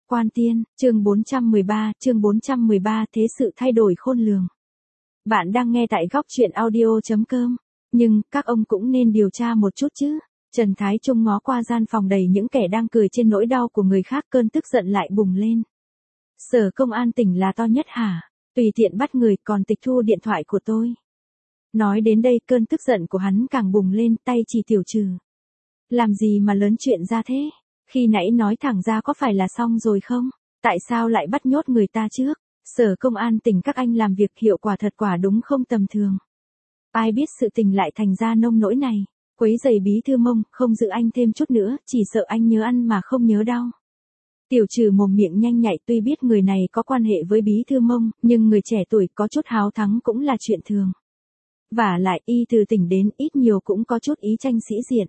Quan Tiên, chương 413, thế sự thay đổi khôn lường. Bạn đang nghe tại góc truyện audio.com, nhưng các ông cũng nên điều tra một chút chứ. Trần Thái Trung ngó qua gian phòng đầy những kẻ đang cười trên nỗi đau của người khác, cơn tức giận lại bùng lên. Sở công an tỉnh là to nhất hả? Tùy tiện bắt người còn tịch thu điện thoại của tôi. Nói đến đây cơn tức giận của hắn càng bùng lên, tay chỉ Tiểu Trừ. Làm gì mà lớn chuyện ra thế? Khi nãy nói thẳng ra có phải là xong rồi không? Tại sao lại bắt nhốt người ta trước? Sở công an tỉnh các anh làm việc hiệu quả thật quả đúng không tầm thường. Ai biết sự tình lại thành ra nông nỗi này. Quấy giày bí thư Mông, không giữ anh thêm chút nữa, chỉ sợ anh nhớ ăn mà không nhớ đau. Tiểu Trừ mồm miệng nhanh nhạy, tuy biết người này có quan hệ với bí thư Mông, nhưng người trẻ tuổi có chút háo thắng cũng là chuyện thường. Vả lại y từ tỉnh đến ít nhiều cũng có chút ý tranh sĩ diện.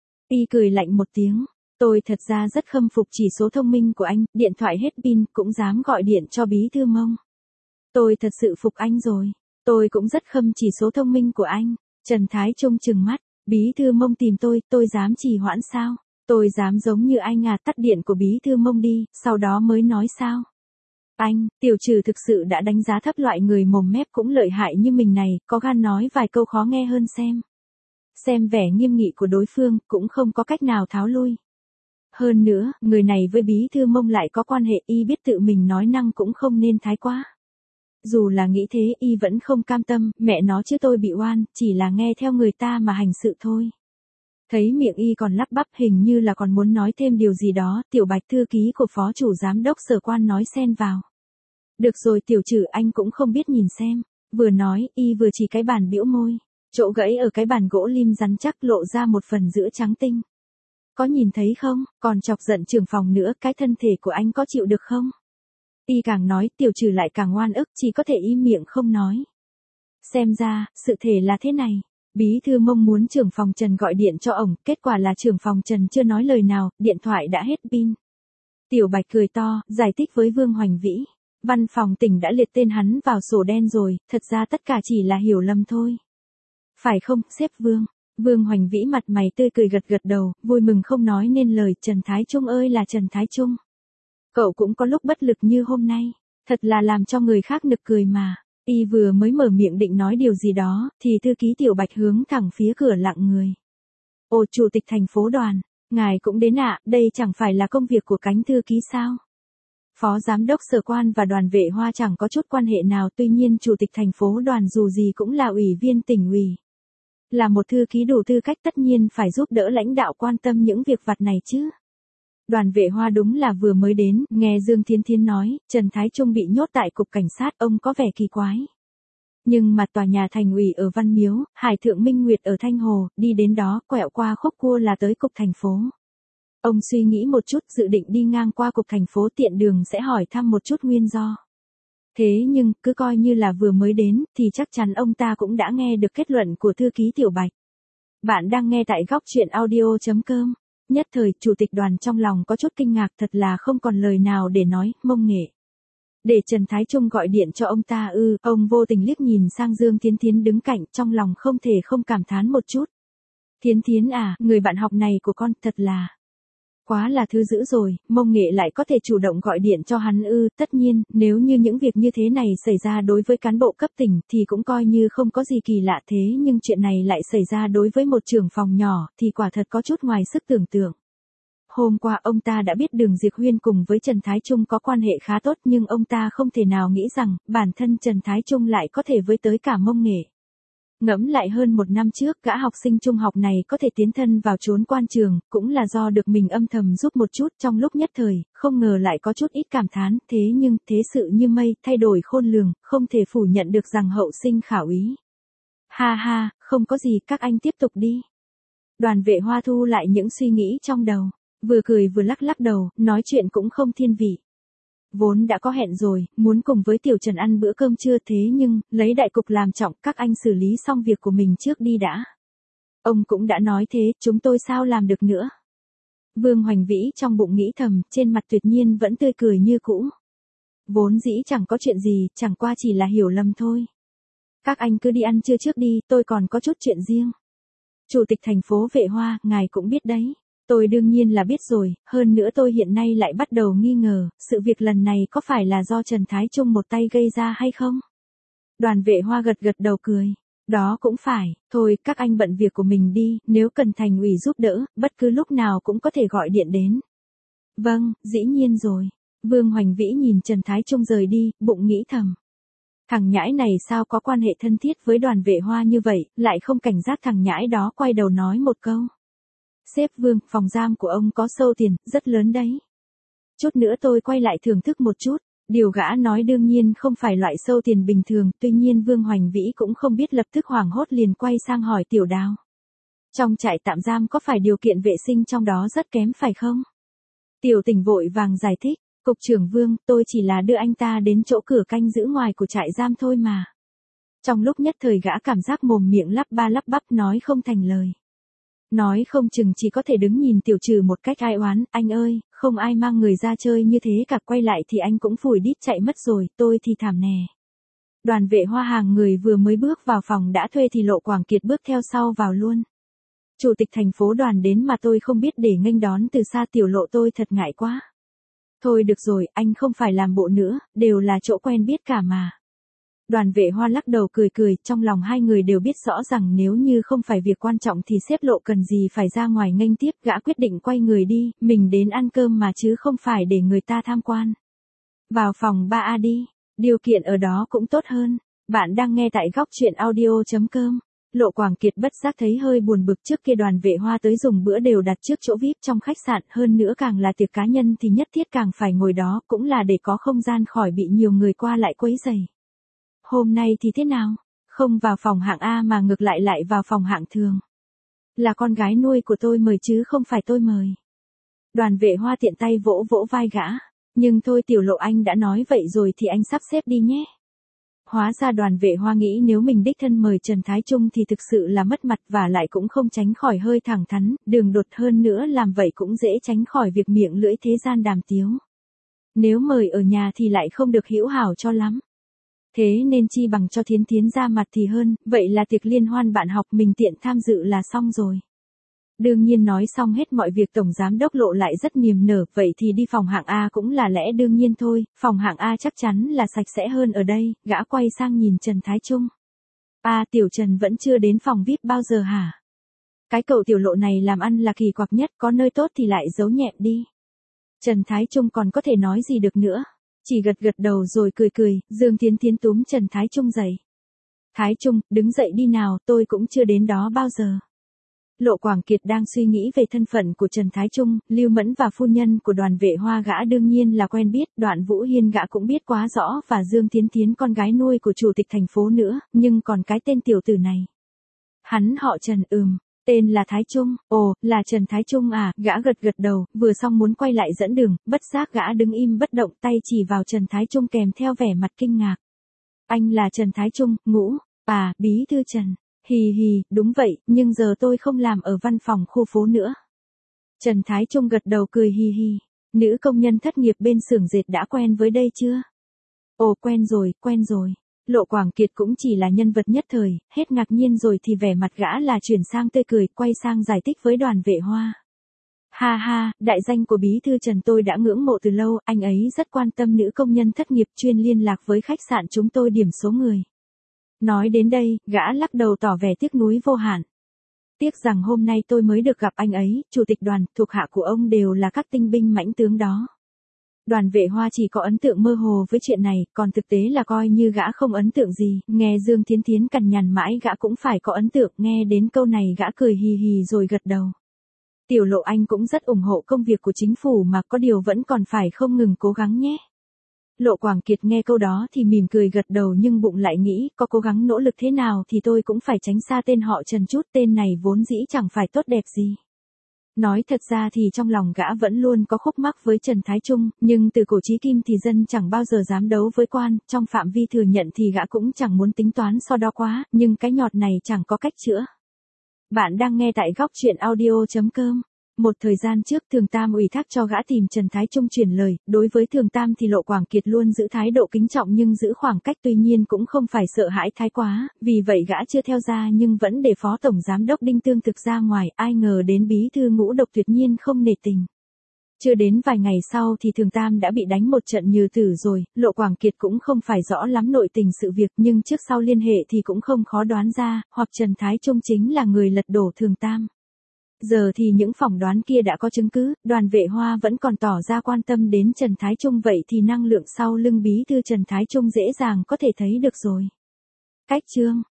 Y cười lạnh một tiếng. Tôi thật ra rất khâm phục chỉ số thông minh của anh, điện thoại hết pin cũng dám gọi điện cho bí thư Mông. Tôi thật sự phục anh rồi. Tôi cũng rất khâm chỉ số thông minh của anh. Trần Thái Trung trừng mắt, bí thư Mông tìm tôi dám trì hoãn sao? Tôi dám giống như anh tắt điện của bí thư Mông đi, sau đó mới nói sao? Anh, Tiểu Trừ thực sự đã đánh giá thấp loại người mồm mép cũng lợi hại như mình này, có gan nói vài câu khó nghe hơn xem. Xem vẻ nghiêm nghị của đối phương, cũng không có cách nào tháo lui. Hơn nữa, người này với bí thư Mông lại có quan hệ, y biết tự mình nói năng cũng không nên thái quá. Dù là nghĩ thế y vẫn không cam tâm, mẹ nó chứ tôi bị oan, chỉ là nghe theo người ta mà hành sự thôi. Thấy miệng y còn lắp bắp, hình như là còn muốn nói thêm điều gì đó, Tiểu Bạch thư ký của phó chủ giám đốc Sở Quan nói xen vào. Được rồi Tiểu Trừ, anh cũng không biết nhìn xem. Vừa nói, y vừa chỉ cái bàn bĩu môi. Chỗ gãy ở cái bàn gỗ lim rắn chắc lộ ra một phần giữa trắng tinh. Có nhìn thấy không, còn chọc giận trưởng phòng nữa, cái thân thể của anh có chịu được không? Y càng nói, Tiểu Trừ lại càng oan ức, chỉ có thể im miệng không nói. Xem ra, sự thể là thế này. Bí thư Mông muốn trưởng phòng Trần gọi điện cho ổng, kết quả là trưởng phòng Trần chưa nói lời nào, điện thoại đã hết pin. Tiểu Bạch cười to, giải thích với Vương Hoành Vĩ. Văn phòng tỉnh đã liệt tên hắn vào sổ đen rồi, thật ra tất cả chỉ là hiểu lầm thôi. Phải không, sếp Vương? Vương Hoành Vĩ mặt mày tươi cười gật gật đầu, vui mừng không nói nên lời. Trần Thái Trung ơi là Trần Thái Trung. Cậu cũng có lúc bất lực như hôm nay, thật là làm cho người khác nực cười mà. Y vừa mới mở miệng định nói điều gì đó, thì thư ký Tiểu Bạch hướng thẳng phía cửa lặng người. Ồ, chủ tịch thành phố Đoàn, ngài cũng đến ạ, đây chẳng phải là công việc của cánh thư ký sao? Phó giám đốc Sở Quan và Đoàn Vệ Hoa chẳng có chút quan hệ nào, tuy nhiên chủ tịch thành phố Đoàn dù gì cũng là ủy viên tỉnh ủy. Là một thư ký đủ tư cách tất nhiên phải giúp đỡ lãnh đạo quan tâm những việc vặt này chứ. Đoàn Vệ Hoa đúng là vừa mới đến, nghe Dương Thiên Thiên nói, Trần Thái Trung bị nhốt tại cục cảnh sát, ông có vẻ kỳ quái. Nhưng mà tòa nhà thành ủy ở Văn Miếu, Hải Thượng Minh Nguyệt ở Thanh Hồ, đi đến đó, quẹo qua khúc cua là tới cục thành phố. Ông suy nghĩ một chút, dự định đi ngang qua cục thành phố tiện đường sẽ hỏi thăm một chút nguyên do. Thế nhưng, cứ coi như là vừa mới đến, thì chắc chắn ông ta cũng đã nghe được kết luận của thư ký Tiểu Bạch. Bạn đang nghe tại góc truyện audio.com. Nhất thời, chủ tịch đoàn trong lòng có chút kinh ngạc, thật là không còn lời nào để nói, Mông nghệ. Để Trần Thái Trung gọi điện cho ông ta ông vô tình liếc nhìn sang Dương Thiến Thiến đứng cạnh, trong lòng không thể không cảm thán một chút. Thiến Thiến à, người bạn học này của con thật là quá là thứ dữ rồi, Mông nghệ lại có thể chủ động gọi điện cho hắn tất nhiên, nếu như những việc như thế này xảy ra đối với cán bộ cấp tỉnh thì cũng coi như không có gì kỳ lạ, thế nhưng chuyện này lại xảy ra đối với một trưởng phòng nhỏ thì quả thật có chút ngoài sức tưởng tượng. Hôm qua ông ta đã biết Đường Diệp Huyên cùng với Trần Thái Trung có quan hệ khá tốt, nhưng ông ta không thể nào nghĩ rằng bản thân Trần Thái Trung lại có thể với tới cả Mông nghệ. Ngẫm lại hơn một năm trước, gã học sinh trung học này có thể tiến thân vào chốn quan trường, cũng là do được mình âm thầm giúp một chút, trong lúc nhất thời, không ngờ lại có chút ít cảm thán, thế nhưng, thế sự như mây, thay đổi khôn lường, không thể phủ nhận được rằng hậu sinh khảo ý. Ha ha, không có gì, các anh tiếp tục đi. Đoàn Vệ Hoa thu lại những suy nghĩ trong đầu, vừa cười vừa lắc lắc đầu, nói chuyện cũng không thiên vị. Vốn đã có hẹn rồi, muốn cùng với Tiểu Trần ăn bữa cơm trưa, thế nhưng, lấy đại cục làm trọng, các anh xử lý xong việc của mình trước đi đã. Ông cũng đã nói thế, chúng tôi sao làm được nữa. Vương Hoành Vĩ trong bụng nghĩ thầm, trên mặt tuyệt nhiên vẫn tươi cười như cũ. Vốn dĩ chẳng có chuyện gì, chẳng qua chỉ là hiểu lầm thôi. Các anh cứ đi ăn trưa trước đi, tôi còn có chút chuyện riêng. Chủ tịch thành phố Vệ Hoa, ngài cũng biết đấy. Tôi đương nhiên là biết rồi, hơn nữa tôi hiện nay lại bắt đầu nghi ngờ, sự việc lần này có phải là do Trần Thái Trung một tay gây ra hay không? Đoàn Vệ Hoa gật gật đầu cười. Đó cũng phải, thôi các anh bận việc của mình đi, nếu cần thành ủy giúp đỡ, bất cứ lúc nào cũng có thể gọi điện đến. Vâng, dĩ nhiên rồi. Vương Hoành Vĩ nhìn Trần Thái Trung rời đi, bụng nghĩ thầm. Thằng nhãi này sao có quan hệ thân thiết với Đoàn Vệ Hoa như vậy, lại không cảnh giác thằng nhãi đó quay đầu nói một câu. Sếp Vương, phòng giam của ông có sâu tiền, rất lớn đấy. Chút nữa tôi quay lại thưởng thức một chút. Điều gã nói đương nhiên không phải loại sâu tiền bình thường, tuy nhiên Vương Hoành Vĩ cũng không biết lập tức hoảng hốt liền quay sang hỏi Tiểu Đào. Trong trại tạm giam có phải điều kiện vệ sinh trong đó rất kém phải không? Tiểu Tình vội vàng giải thích, Cục trưởng Vương, tôi chỉ là đưa anh ta đến chỗ cửa canh giữ ngoài của trại giam thôi mà. Trong lúc nhất thời gã cảm giác mồm miệng lắp ba lắp bắp nói không thành lời. Nói không chừng chỉ có thể đứng nhìn Tiểu Trừ một cách ai oán, anh ơi, không ai mang người ra chơi như thế cả, quay lại thì anh cũng phủi đít chạy mất rồi, tôi thì thảm nè. Đoàn Vệ Hoa hàng người vừa mới bước vào phòng đã thuê thì Lộ Quảng Kiệt bước theo sau vào luôn. Chủ tịch thành phố Đoàn đến mà tôi không biết để nghênh đón từ xa Tiểu Lộ, tôi thật ngại quá. Thôi được rồi, anh không phải làm bộ nữa, đều là chỗ quen biết cả mà. Đoàn Vệ Hoa lắc đầu cười cười, trong lòng hai người đều biết rõ rằng nếu như không phải việc quan trọng thì sếp Lộ cần gì phải ra ngoài nghênh tiếp, gã quyết định quay người đi, mình đến ăn cơm mà chứ không phải để người ta tham quan. Vào phòng 3A đi, điều kiện ở đó cũng tốt hơn. Bạn đang nghe tại góc truyện audio.com. Lộ Quảng Kiệt bất giác thấy hơi buồn bực, trước kia Đoàn Vệ Hoa tới dùng bữa đều đặt trước chỗ VIP trong khách sạn, hơn nữa càng là tiệc cá nhân thì nhất thiết càng phải ngồi đó, cũng là để có không gian khỏi bị nhiều người qua lại quấy rầy. Hôm nay thì thế nào? Không vào phòng hạng A mà ngược lại lại vào phòng hạng thường. Là con gái nuôi của tôi mời chứ không phải tôi mời. Đoàn Vệ Hoa tiện tay vỗ vỗ vai gã. Nhưng thôi Tiểu Lộ, anh đã nói vậy rồi thì anh sắp xếp đi nhé. Hóa ra Đoàn Vệ Hoa nghĩ nếu mình đích thân mời Trần Thái Trung thì thực sự là mất mặt, và lại cũng không tránh khỏi hơi thẳng thắn, đường đột, hơn nữa làm vậy cũng dễ tránh khỏi việc miệng lưỡi thế gian đàm tiếu. Nếu mời ở nhà thì lại không được hữu hảo cho lắm. Thế nên chi bằng cho Thiến Thiến ra mặt thì hơn, vậy là tiệc liên hoan bạn học mình tiện tham dự là xong rồi. Đương nhiên nói xong hết mọi việc Tổng Giám Đốc Lộ lại rất niềm nở, vậy thì đi phòng hạng A cũng là lẽ đương nhiên thôi, phòng hạng A chắc chắn là sạch sẽ hơn ở đây, gã quay sang nhìn Trần Thái Trung. Tiểu Trần vẫn chưa đến phòng VIP bao giờ hả? Cái cậu Tiểu Lộ này làm ăn là kỳ quặc nhất, có nơi tốt thì lại giấu nhẹm đi. Trần Thái Trung còn có thể nói gì được nữa, chỉ gật gật đầu rồi cười cười, Dương Thiến Thiến túm Trần Thái Trung dậy. Thái Trung, đứng dậy đi nào, tôi cũng chưa đến đó bao giờ. Lộ Quảng Kiệt đang suy nghĩ về thân phận của Trần Thái Trung, Lưu Mẫn và phu nhân của Đoàn Vệ Hoa gã đương nhiên là quen biết, Đoạn Vũ Hiên gã cũng biết quá rõ, và Dương Thiến Thiến con gái nuôi của chủ tịch thành phố nữa, nhưng còn cái tên tiểu tử này. Hắn họ Trần, tên là Thái Trung. Ồ, là Trần Thái Trung à? Gã gật gật đầu, vừa xong muốn quay lại dẫn đường, bất giác gã đứng im bất động, tay chỉ vào Trần Thái Trung kèm theo vẻ mặt kinh ngạc. Anh là Trần Thái Trung, Ngũ, bí thư Trần. Hì hì, đúng vậy, nhưng giờ tôi không làm ở văn phòng khu phố nữa. Trần Thái Trung gật đầu cười hì hì. Nữ công nhân thất nghiệp bên xưởng dệt đã quen với đây chưa? Ồ, quen rồi. Lộ Quảng Kiệt cũng chỉ là nhân vật nhất thời, hết ngạc nhiên rồi thì vẻ mặt gã là chuyển sang tươi cười, quay sang giải thích với Đoàn Vệ Hoa. Ha ha, đại danh của bí thư Trần tôi đã ngưỡng mộ từ lâu, anh ấy rất quan tâm nữ công nhân thất nghiệp, chuyên liên lạc với khách sạn chúng tôi điểm số người. Nói đến đây, gã lắc đầu tỏ vẻ tiếc nuối vô hạn. Tiếc rằng hôm nay tôi mới được gặp anh ấy, chủ tịch Đoàn, thuộc hạ của ông đều là các tinh binh mãnh tướng đó. Đoàn Vệ Hoa chỉ có ấn tượng mơ hồ với chuyện này, còn thực tế là coi như gã không ấn tượng gì, nghe Dương Thiến Thiến cằn nhằn mãi gã cũng phải có ấn tượng, nghe đến câu này gã cười hì hì rồi gật đầu. Tiểu Lộ, anh cũng rất ủng hộ công việc của chính phủ mà, có điều vẫn còn phải không ngừng cố gắng nhé. Lộ Quảng Kiệt nghe câu đó thì mỉm cười gật đầu, nhưng bụng lại nghĩ, có cố gắng nỗ lực thế nào thì tôi cũng phải tránh xa tên họ Trần chút, tên này vốn dĩ chẳng phải tốt đẹp gì. Nói thật ra thì trong lòng gã vẫn luôn có khúc mắc với Trần Thái Trung, nhưng từ cổ chí kim thì dân chẳng bao giờ dám đấu với quan, trong phạm vi thừa nhận thì gã cũng chẳng muốn tính toán so đo quá, nhưng cái nhọt này chẳng có cách chữa. Bạn đang nghe tại góc truyện audio.com. Một thời gian trước Thường Tam ủy thác cho gã tìm Trần Thái Trung truyền lời, đối với Thường Tam thì Lộ Quảng Kiệt luôn giữ thái độ kính trọng nhưng giữ khoảng cách, tuy nhiên cũng không phải sợ hãi thái quá, vì vậy gã chưa theo ra nhưng vẫn để Phó Tổng Giám đốc Đinh Tương Thực ra ngoài, ai ngờ đến bí thư Ngũ Độc tuyệt nhiên không nể tình. Chưa đến vài ngày sau thì Thường Tam đã bị đánh một trận như tử rồi, Lộ Quảng Kiệt cũng không phải rõ lắm nội tình sự việc nhưng trước sau liên hệ thì cũng không khó đoán ra, hoặc Trần Thái Trung chính là người lật đổ Thường Tam. Giờ thì những phỏng đoán kia đã có chứng cứ, Đoàn Vệ Hoa vẫn còn tỏ ra quan tâm đến Trần Thái Trung, vậy thì năng lượng sau lưng bí thư Trần Thái Trung dễ dàng có thể thấy được rồi. Cách chương